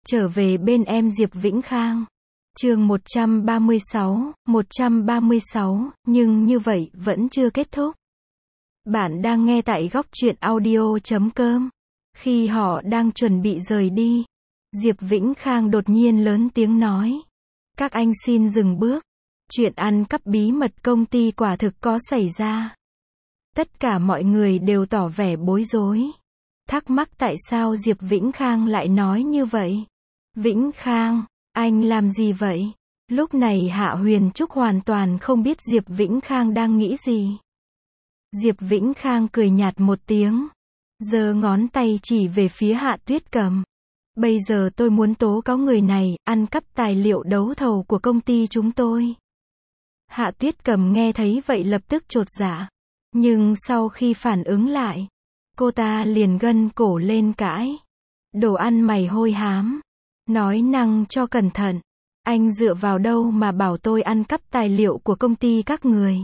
Trở về bên em Diệp Vĩnh Khang. Chương 136, nhưng như vậy vẫn chưa kết thúc. Bạn đang nghe tại góc truyện audio.com. Khi họ đang chuẩn bị rời đi, Diệp Vĩnh Khang đột nhiên lớn tiếng nói: "Các anh xin dừng bước. Chuyện ăn cắp bí mật công ty quả thực có xảy ra." Tất cả mọi người đều tỏ vẻ bối rối, thắc mắc tại sao Diệp Vĩnh Khang lại nói như vậy. "Vĩnh Khang, anh làm gì vậy?" Lúc này Hạ Huyền Trúc hoàn toàn không biết Diệp Vĩnh Khang đang nghĩ gì. Diệp Vĩnh Khang cười nhạt một tiếng, giơ ngón tay chỉ về phía Hạ Tuyết Cầm. "Bây giờ tôi muốn tố cáo người này ăn cắp tài liệu đấu thầu của công ty chúng tôi." Hạ Tuyết Cầm nghe thấy vậy lập tức chột dạ, nhưng sau khi phản ứng lại, cô ta liền gân cổ lên cãi: "Đồ ăn mày hôi hám, nói năng cho cẩn thận. Anh dựa vào đâu mà bảo tôi ăn cắp tài liệu của công ty các người?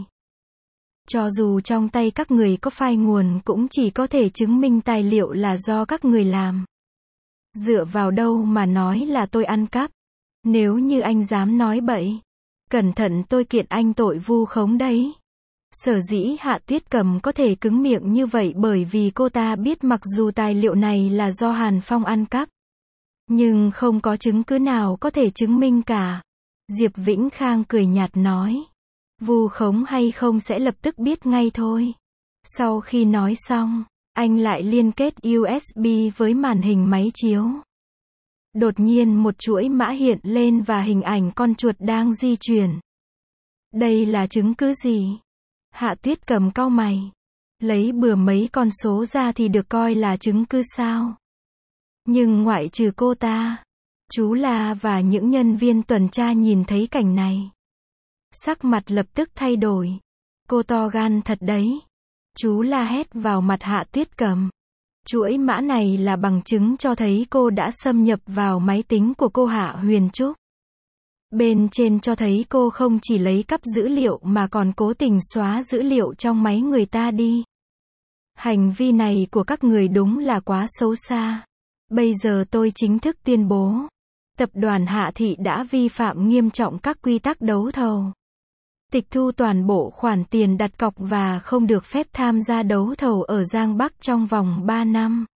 Cho dù trong tay các người có file nguồn cũng chỉ có thể chứng minh tài liệu là do các người làm. Dựa vào đâu mà nói là tôi ăn cắp? Nếu như anh dám nói bậy, cẩn thận tôi kiện anh tội vu khống đấy." Sở dĩ Hạ Tuyết Cầm có thể cứng miệng như vậy bởi vì cô ta biết mặc dù tài liệu này là do Hàn Phong ăn cắp, nhưng không có chứng cứ nào có thể chứng minh cả. Diệp Vĩnh Khang cười nhạt nói: "Vu khống hay không sẽ lập tức biết ngay thôi." Sau khi nói xong, anh lại liên kết USB với màn hình máy chiếu. Đột nhiên một chuỗi mã hiện lên và hình ảnh con chuột đang di chuyển. "Đây là chứng cứ gì?" Hạ Tuyết Cầm cau mày. Lấy bừa mấy con số ra thì được coi là chứng cứ sao? Nhưng ngoại trừ cô ta, chú La và những nhân viên tuần tra nhìn thấy cảnh này, sắc mặt lập tức thay đổi. "Cô to gan thật đấy." Chú La hét vào mặt Hạ Tuyết Cầm. "Chuỗi mã này là bằng chứng cho thấy cô đã xâm nhập vào máy tính của cô Hạ Huyền Trúc. Bên trên cho thấy cô không chỉ lấy cắp dữ liệu mà còn cố tình xóa dữ liệu trong máy người ta đi. Hành vi này của các người đúng là quá xấu xa. Bây giờ tôi chính thức tuyên bố, tập đoàn Hạ Thị đã vi phạm nghiêm trọng các quy tắc đấu thầu. Tịch thu toàn bộ khoản tiền đặt cọc và không được phép tham gia đấu thầu ở Giang Bắc trong vòng 3 năm.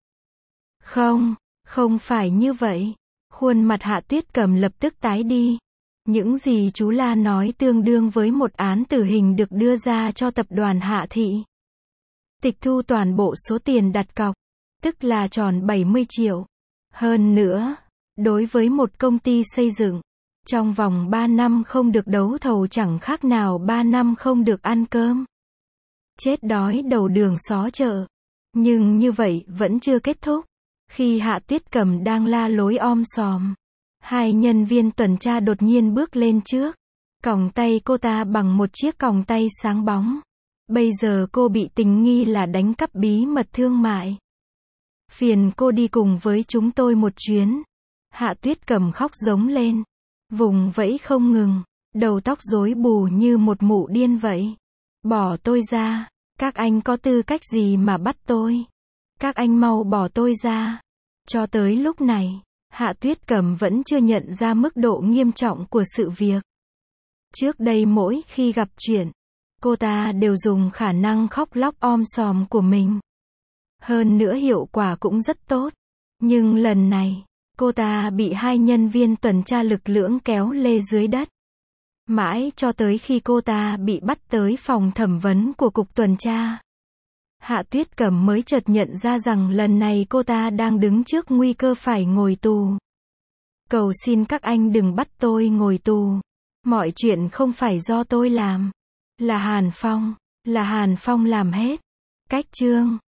Không phải như vậy." Khuôn mặt Hạ Tuyết Cầm lập tức tái đi. Những gì chú La nói tương đương với một án tử hình được đưa ra cho tập đoàn Hạ Thị. Tịch thu toàn bộ số tiền đặt cọc, tức là tròn 70 triệu. Hơn nữa, đối với một công ty xây dựng, trong vòng 3 năm không được đấu thầu chẳng khác nào 3 năm không được ăn cơm. Chết đói đầu đường xó chợ. Nhưng như vậy vẫn chưa kết thúc. Khi Hạ Tuyết Cầm đang la lối om sòm, hai nhân viên tuần tra đột nhiên bước lên trước, còng tay cô ta bằng một chiếc còng tay sáng bóng. "Bây giờ cô bị tình nghi là đánh cắp bí mật thương mại. Phiền cô đi cùng với chúng tôi một chuyến." Hạ Tuyết Cầm khóc giống lên, vùng vẫy không ngừng, đầu tóc rối bù như một mụ điên vậy. "Bỏ tôi ra, các anh có tư cách gì mà bắt tôi? Các anh mau bỏ tôi ra." Cho tới lúc này, Hạ Tuyết Cầm vẫn chưa nhận ra mức độ nghiêm trọng của sự việc. Trước đây mỗi khi gặp chuyện, cô ta đều dùng khả năng khóc lóc om sòm của mình. Hơn nữa hiệu quả cũng rất tốt. Nhưng lần này, cô ta bị hai nhân viên tuần tra lực lưỡng kéo lê dưới đất. Mãi cho tới khi cô ta bị bắt tới phòng thẩm vấn của cục tuần tra, Hạ Tuyết Cầm mới chợt nhận ra rằng lần này cô ta đang đứng trước nguy cơ phải ngồi tù. "Cầu xin các anh đừng bắt tôi ngồi tù. Mọi chuyện không phải do tôi làm. Là Hàn Phong làm hết." Cách chương